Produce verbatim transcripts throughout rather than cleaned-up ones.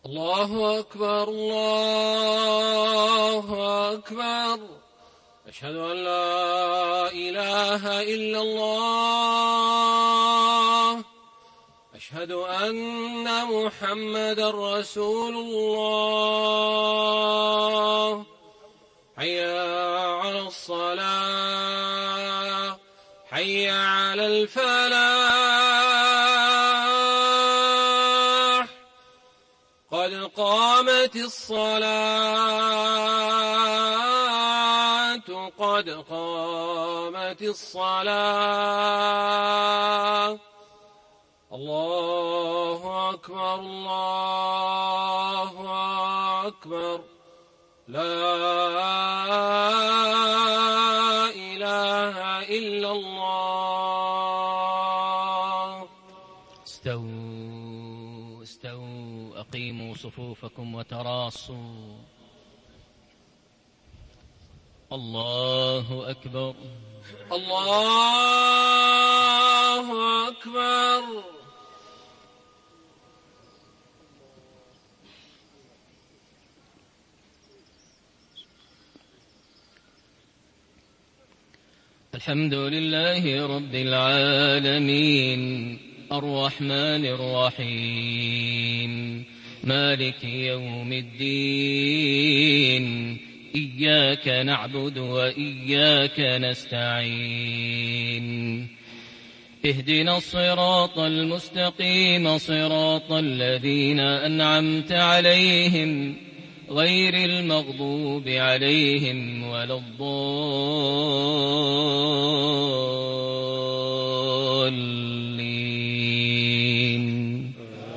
الله أكبر الله أكبر. أشهد أن لا إله إلا الله. أشهد أن محمدا رسول الله. حي على الصلاة حي على الفلاح. قد قامت الصلاة قد قامت الصلاة. الله أكبر الله أكبر. لا إله إلا الله. استووا استووا أقيموا صفوفكم وتراصوا. الله أكبر الله أكبر. الحمد لله رب العالمين الرحمن الرحيم مالك يوم الدين. إياك نعبد وإياك نستعين. اهدنا الصراط المستقيم صراط الذين أنعمت عليهم غير المغضوب عليهم ولا الضالين.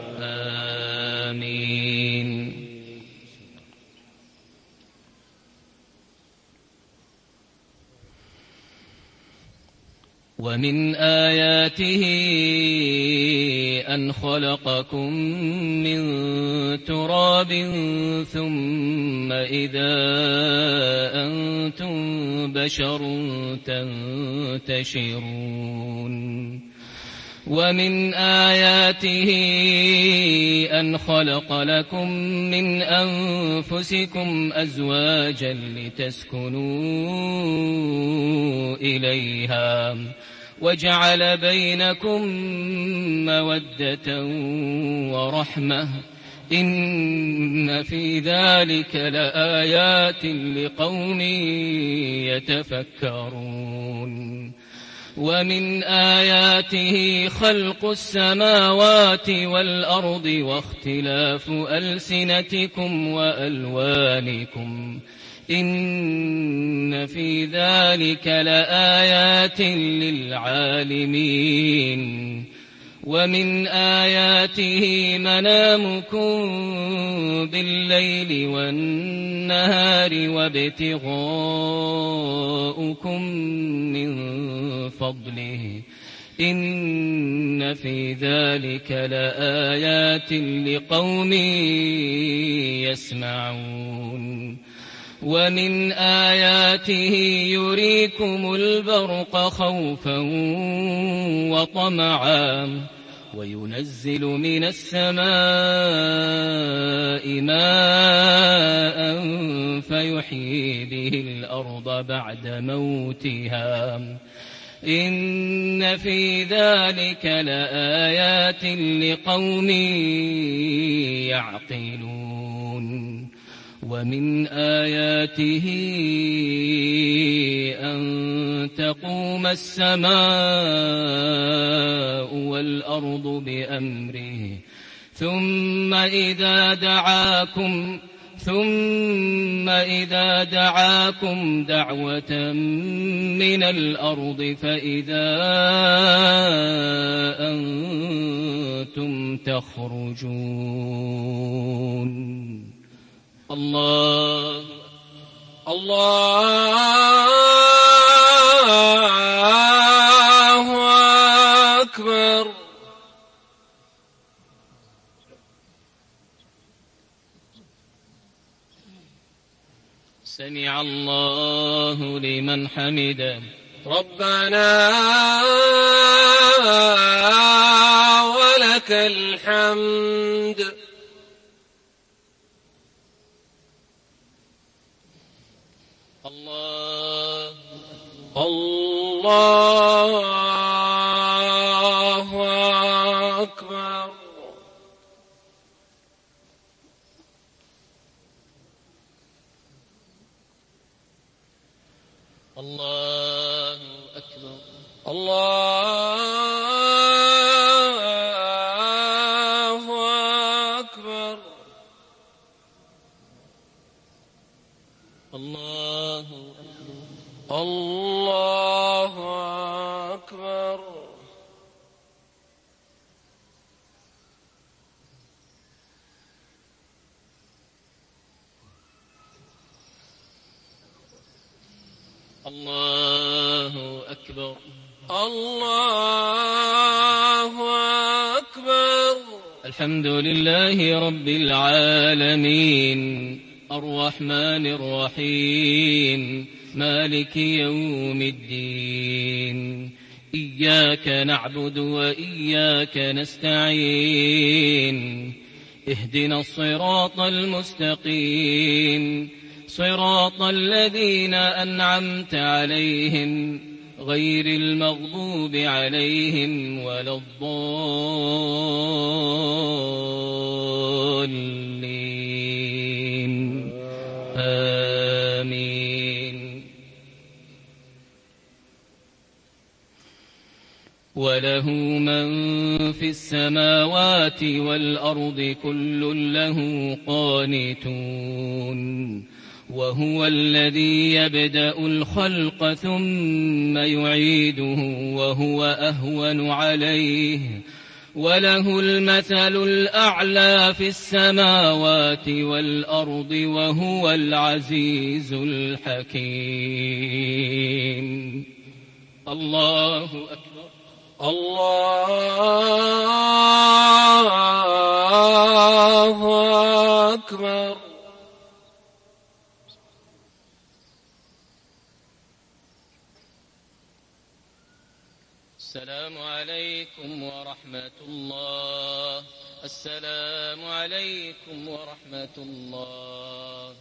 آمين. ومن آياته أن خلقكم من تراب ثم إذا أنتم بشر تنتشرون. ومن آياته أن خلق لكم من أنفسكم أزواجا لتسكنوا إليها وجعل بينكم مودة ورحمة. إن في ذلك لآيات لقوم يتفكرون. ومن آياته خلق السماوات والأرض واختلاف ألسنتكم وألوانكم. إن في ذلك لآيات للعالمين. ومن آياته منامكم بالليل والنهار وابتغاؤكم من فضله. إن في ذلك لآيات لقوم يسمعون. ومن آياته يريكم البرق خوفا وطمعا وينزل من السماء ماء فيحيي به الأرض بعد موتها. إن في ذلك لآيات لقوم يعقلون. ومن آياته أن تقوم السماء والأرض بأمره ثم إذا دعاكم ثم إذا دعاكم دعوة من الأرض فإذا أنتم تخرجون. الله الله أكبر. سمع الله لمن حمده. ربنا ولك الحمد. الله الله أكبر. الله أكبر. الله أكبر. الله أكبر. الله أكبر. الله أكبر. الله أكبر. الحمد لله رب العالمين الرحمن الرحيم مالك يوم الدين إياك نعبد وإياك نستعين اهدنا الصراط المستقيم صراط الذين أنعمت عليهم غير المغضوب عليهم ولا الضالين آمين. وله من في السماوات والأرض كل له قانتون وهو الذي يبدأ الخلق ثم يعيده وهو أهون عليه وله المثل الأعلى في السماوات والأرض وهو العزيز الحكيم. الله أكبر. الله أكبر. السلام عليكم ورحمة الله. السلام عليكم ورحمة الله.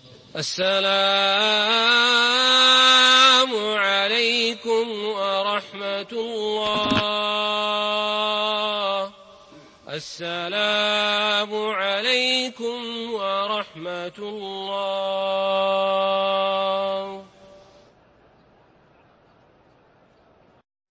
السلام عليكم ورحمة الله. السلام عليكم ورحمة الله.